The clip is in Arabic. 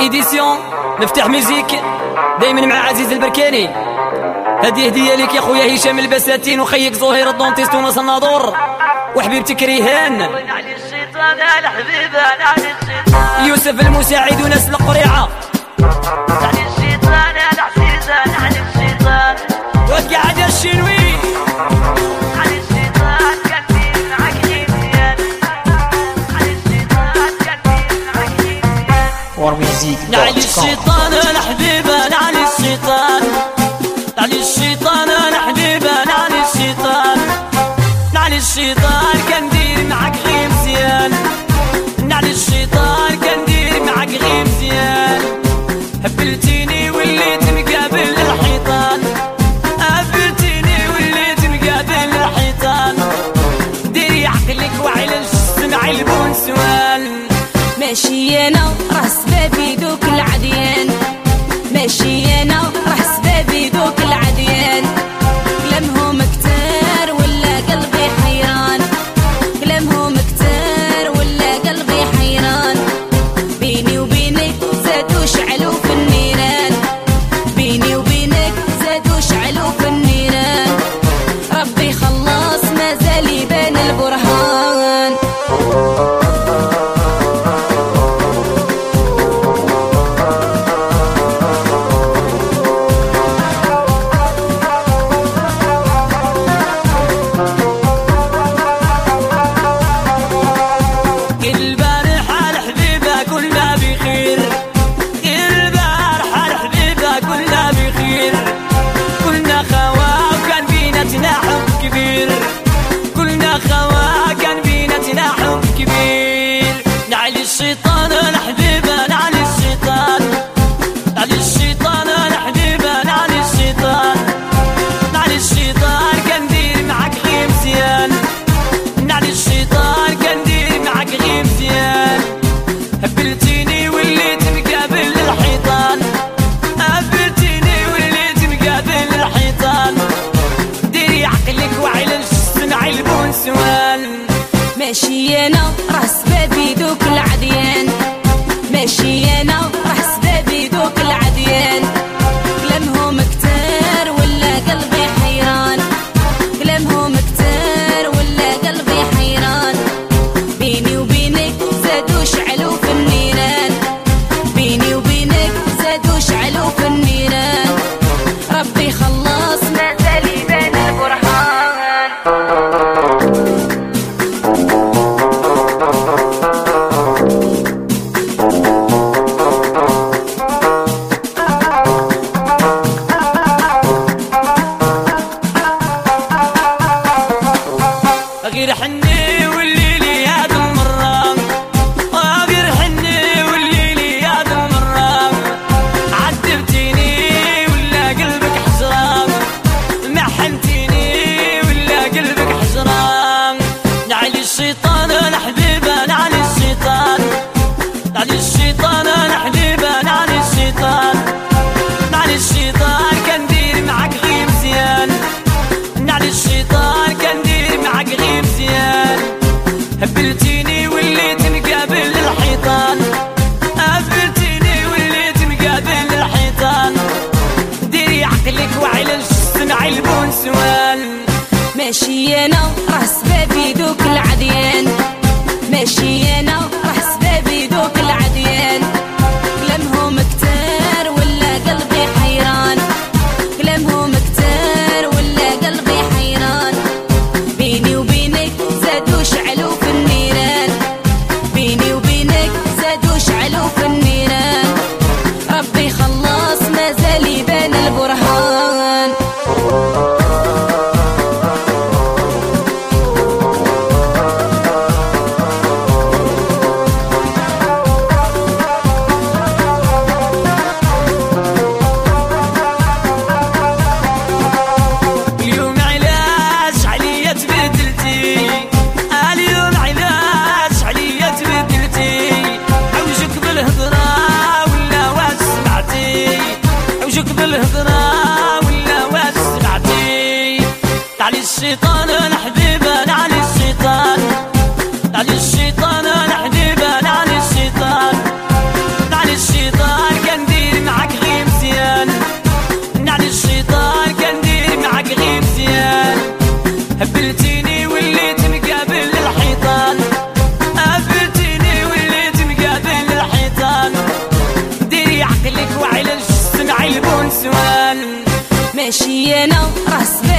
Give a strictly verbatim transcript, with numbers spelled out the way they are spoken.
ايديسيون مفتاح ميوزيك دايما مع عزيز البركاني. هذه هدية لك يا خويا هشام البساتين وخيك زهير الدونتيست وناس الناظور وحبيبتك ريهان يوسف المساعد وناس القريعة وقاعد الشنوي نعلي الشيطان انا حبيبه نعلي الشيطان نعلي الشيطان انا حبيبه نعلي الشيطان نعلي الشيطان كندير معاك غير مزيان نعلي الشيطان كندير معاك غير مزيان هبلتيني وليت مقابل الحيطان هبلتيني وليت مقابل الحيطان ديري عقلك وعلى سمعي البونسوان ماشي انا راه سبابي دوك العديان ماشي انا راه سبابي دوك العديان كلامهم كتار ولا قلبي حيران كلامهم كتار ولا قلبي حيران بيني وبينك زادوا شعلوا في النيران بيني وبينك زادوا شعلوا في النيران ربي خلص ما زال يبان البرهان الشيطان انا حبيبه نعلي الشيطان نعلي الشيطان انا حبيبه نعلي الشيطان نعلي الشيطان كندير معاك غير مزيان نعلي الشيطان كندير معاك غير مزيان هبلتيني وليت مقابل الحيطان هبلتيني وليت مقابل الحيطان ديري عقلك وعلى سمعي البونسوان ماشي انا راه سبابي دوك العديان ماشي انا راه سبابي دوك العديان كلامهم كتار ولا قلبي حيران كلامهم كتار ولا قلبي حيران بيني وبينك زادوا شعلوا في النيران بيني وبينك زادوا شعلوا في النيران ربي خلص ما زال يبان البرهان غير حني والليلي هاد المرة غير حني والليلي هاد المرة عذبتيني ولا قلبك حجران محنتيني ولا قلبك حجران نعلي الشيطان انا حبيبه نعلي الشيطان نعلي الشيطان انا حبيبه نعلي الشيطان نعلي الشيطان كندير معاك غير مزيان نعلي الشيطان كندير معاك غير مزيان هبلتيني وليت مقابل الحيطان هبلتيني وليت مقابل الحيطان ديري عقلك وعلى سمعي البونسوان ماشي انا راه سبابي دوك العديان ماشي انا راه سبابي دوك العديان كلامهم كتار ولا قلبي حيران كلامهم كتار ولا قلبي حيران بيني وبينك زادوا شعلوا في النيران بيني وبينك زادوا شعلوا في النيران ربي خلص ما زال يبان البرهان بالهضرة ولا واش سمعتي تعلي الشيطان انا حبيبه نعلي الشيطان نعلي الشيطان انا حبيبه نعلي الشيطان نعلي الشيطان ماشي انا راه